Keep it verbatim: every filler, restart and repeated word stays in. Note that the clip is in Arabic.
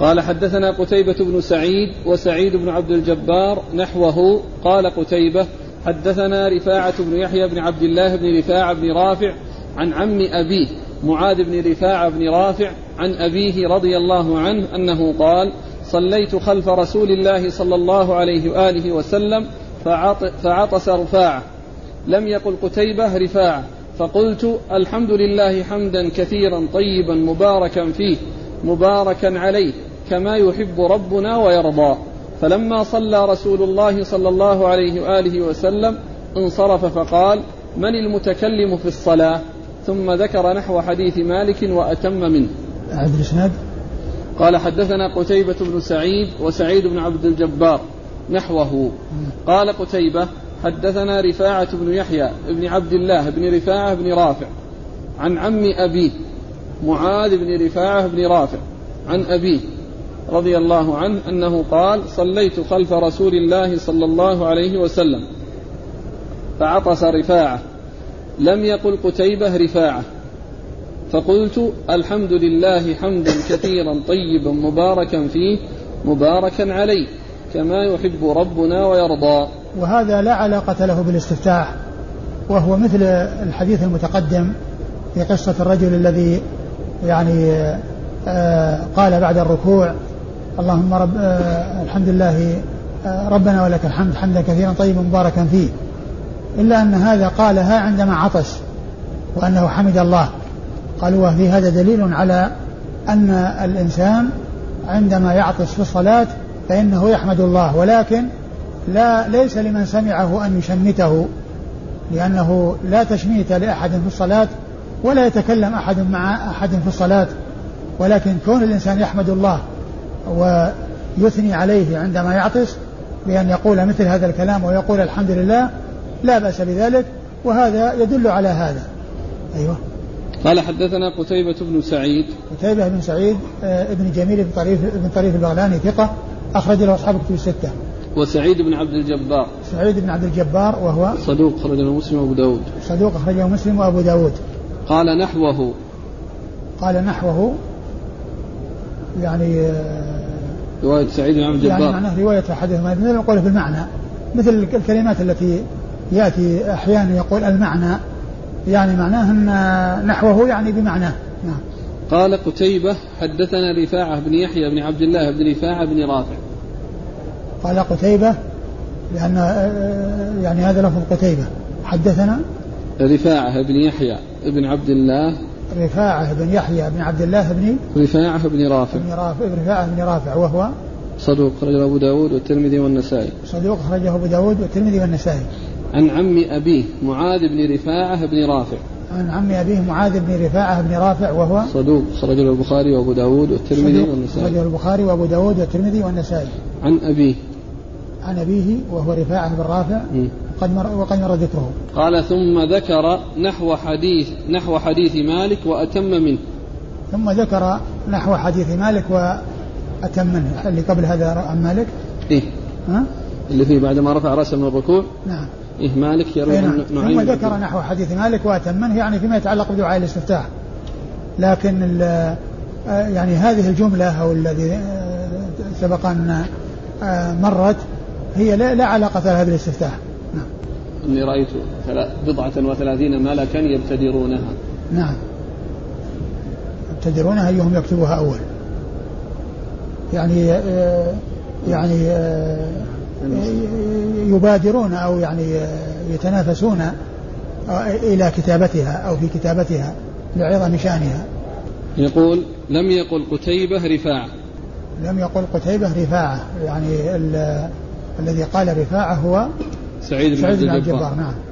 قال حدثنا قتيبة بن سعيد وسعيد بن عبد الجبار نحوه. قال قتيبة حدثنا رفاعة بن يحيى بن عبد الله بن رفاعة بن رافع عن عم أبيه معاذ بن رفاعة بن رافع عن أبيه رضي الله عنه أنه قال صليت خلف رسول الله صلى الله عليه وآله وسلم فعطس رفاعة. لم يقل قتيبة رفاعة، فقلت الحمد لله حمدا كثيرا طيبا مباركا فيه مباركا عليه كما يحب ربنا ويرضى. فلما صلى رسول الله صلى الله عليه وآله وسلم انصرف فقال من المتكلم في الصلاة؟ ثم ذكر نحو حديث مالك وأتم منه. قال حدثنا قتيبة بن سعيد وسعيد بن عبد الجبار نحوه. قال قتيبة حدثنا رفاعة بن يحيى بن عبد الله بن رفاعة بن رافع عن عم أبيه معاذ بن رفاعة بن رافع عن أبيه رضي الله عنه أنه قال صليت خلف رسول الله صلى الله عليه وسلم فعطس رفاعة. لم يقل قتيبة رفاعة، فقلت الحمد لله حمدا كثيرا طيبا مباركا فيه مباركا عليه كما يحب ربنا ويرضى. وهذا لا علاقة له بالاستفتاح، وهو مثل الحديث المتقدم في قصة الرجل الذي يعني آه قال بعد الركوع اللهم رب آه الحمد لله آه ربنا ولك الحمد حمدا كثيرا طيبا مباركا فيه، إلا أن هذا قالها عندما عطس وأنه حمد الله. قالوا وفي هذا دليل على أن الإنسان عندما يعطس في الصلاة فإنه يحمد الله، ولكن لا ليس لمن سمعه أن يشمته، لأنه لا تشميت لأحد في الصلاة ولا يتكلم أحد مع أحد في الصلاة، ولكن كون الإنسان يحمد الله ويثني عليه عندما يعطس بأن يقول مثل هذا الكلام ويقول الحمد لله لا بأس بذلك، وهذا يدل على هذا. أيوة. قال حدثنا قتيبة بن سعيد قتيبة بن سعيد ابن جميل بن طريف بن طريف البغلاني ثقة أخرج له أصحاب الكتب الستة. وسعيد بن عبد الجبار سعيد بن عبد الجبار وهو صدوق أخرجه مسلم وأبو داود صدوق أخرجه مسلم وأبو داود. قال نحوه قال نحوه يعني رواية سعيد بن عبد الجبار يعني معناه رواية حديث ما مثل نقوله بالمعنى، مثل الكلمات التي يأتي أحيانا يقول المعنى يعني معناه أن نحوه يعني بمعناه. نعم. قال قتيبة حدثنا رفاعة بن يحيى بن عبد الله بن رفاعة بن رافع. قال قتيبة لأن يعني هذا لفظ قتيبة. حدثنا رفاعة بن يحيى بن عبد الله رفاعة بن يحيى بن عبد الله بن رفاعة بن رافع بن رافع رفاعة بن رافع وهو صدوق أخرجه أبو داود والترمذي والنسائي. صدوق أخرجه أبو داود والترمذي والنسائي. عن عم أبيه معاذ بن رفاعة بن رافع عن عم أبيه معاذ بن رفاعة بن رافع وهو صدوق أخرجه البخاري وأبو داود والترمذي والنسائي. أخرجه البخاري وأبو داود والترمذي والنسائي. عن أبيه عن أبيه وهو رفاعة بن رافع وقد مر وقد مر ذكره. قال ثم ذكر نحو حديث نحو حديث مالك وأتم منه. ثم ذكر نحو حديث مالك وأتم منه. اللي قبل هذا عن مالك إيه ها؟ اللي فيه بعدما رفع رأسه من الركوع. نعم. إيه مالك يروي نعم. نعيم. ثم ذكر نحو حديث مالك وأتم منه يعني فيما يتعلق بدعاء الاستفتاح، لكن يعني هذه الجملة أو الذي سبق أن مرت هي لا, لا علاقة لها بالاستفتاح. نعم. إني رأيت بضعة وثلاثين ملكا يبتدرونها. نعم. يبتدرونها أيهم يكتبها أول، يعني يعني يبادرون أو يعني يتنافسون إلى كتابتها أو في كتابتها لعظم شأنها. يقول لم يقل قتيبة رفاعة لم يقل قتيبة رفاعة يعني الذي قال رفاعة هو سعيد بن عبد الجبار. نعم.